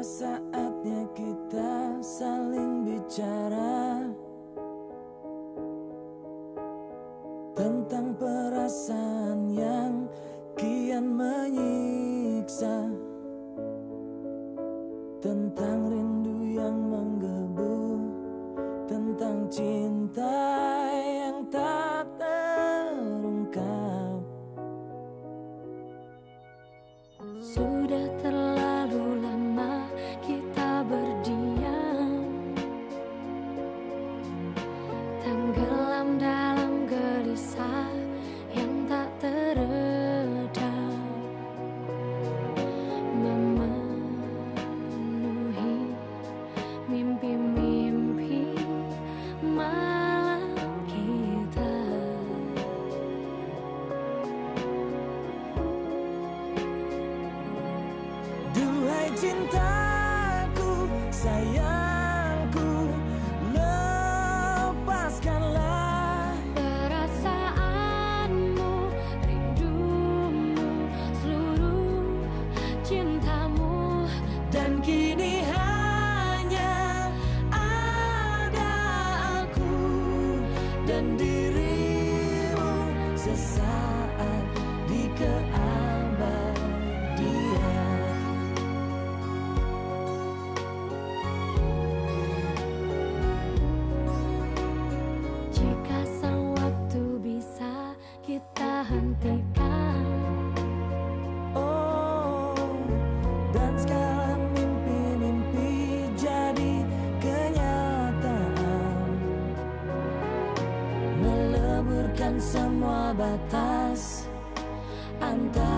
saatnya kita saling bicara tentang perasaan yang kian menyiksa, tentang rindu yang menggebu, tentang cinta yang tak terungkap. Sudah terlalu lama kita berdiam, tenggelam dalam gelisah yang tak teredam, memenuhi mimpi-mimpi malam kita. Duhai cintaku, sayangku, lepaskanlah perasaanmu, rindumu, seluruh cintamu. dan kini hanya ada aku dan dirimu sesaat di keabadian. Jika sang waktu bisa kita hentikan, Oh, dan segala mimpi-mimpi jadi kenyataan, meleburkan semua batas antara